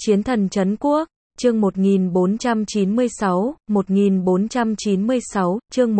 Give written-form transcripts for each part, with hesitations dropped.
Chiến thần trấn quốc, chương 1496, 1496, chương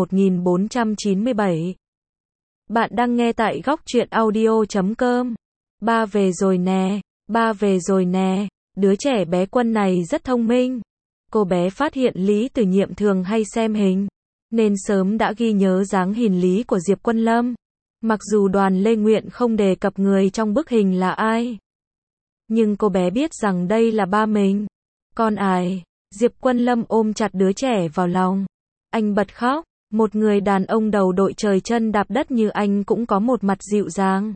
1497. Bạn đang nghe tại góc truyện audio.com. Ba về rồi nè, ba về rồi nè. Đứa trẻ bé Quân này rất thông minh. Cô bé phát hiện Lý Tử Nhiệm thường hay xem hình, nên sớm đã ghi nhớ dáng hình Lý của Diệp Quân Lâm. Mặc dù Đoàn Lê Nguyện không đề cập người trong bức hình là ai, nhưng cô bé biết rằng đây là ba mình. Con ải, Diệp Quân Lâm ôm chặt đứa trẻ vào lòng. Anh bật khóc, một người đàn ông đầu đội trời chân đạp đất như anh cũng có một mặt dịu dàng.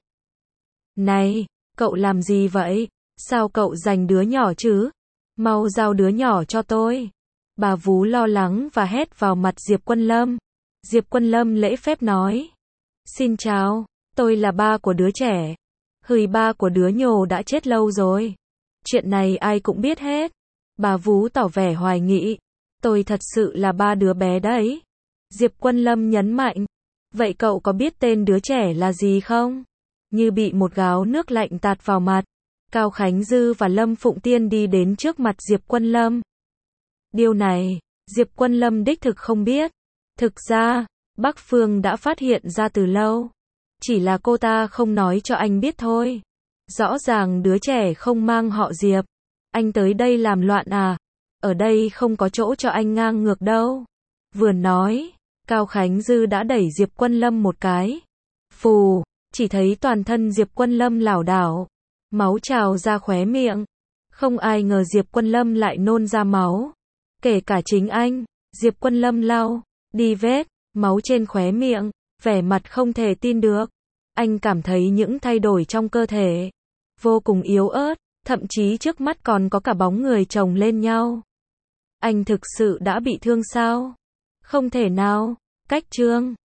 Này, cậu làm gì vậy? Sao cậu giành đứa nhỏ chứ? Mau giao đứa nhỏ cho tôi. Bà vú lo lắng và hét vào mặt Diệp Quân Lâm. Diệp Quân Lâm lễ phép nói. Xin chào, tôi là ba của đứa trẻ. Ba của đứa nhồ đã chết lâu rồi. Chuyện này ai cũng biết hết. Bà vú tỏ vẻ hoài nghị. Tôi thật sự là ba đứa bé đấy. Diệp Quân Lâm nhấn mạnh. Vậy cậu có biết tên đứa trẻ là gì không? Như bị một gáo nước lạnh tạt vào mặt, Cao Khánh Dư và Lâm Phụng Tiên đi đến trước mặt Diệp Quân Lâm. Điều này, Diệp Quân Lâm đích thực không biết. Thực ra, Bắc Phương đã phát hiện ra từ lâu. Chỉ là cô ta không nói cho anh biết thôi. Rõ ràng đứa trẻ không mang họ Diệp. Anh tới đây làm loạn à? Ở đây không có chỗ cho anh ngang ngược đâu. Vừa nói, Cao Khánh Dư đã đẩy Diệp Quân Lâm một cái. Phù, chỉ thấy toàn thân Diệp Quân Lâm lảo đảo. Máu trào ra khóe miệng. Không ai ngờ Diệp Quân Lâm lại nôn ra máu. Kể cả chính anh. Diệp Quân Lâm lau đi vết máu trên khóe miệng, vẻ mặt không thể tin được. Anh cảm thấy những thay đổi trong cơ thể vô cùng yếu ớt, thậm chí trước mắt còn có cả bóng người chồng lên nhau. Anh thực sự đã bị thương sao? Không thể nào. Cách Trương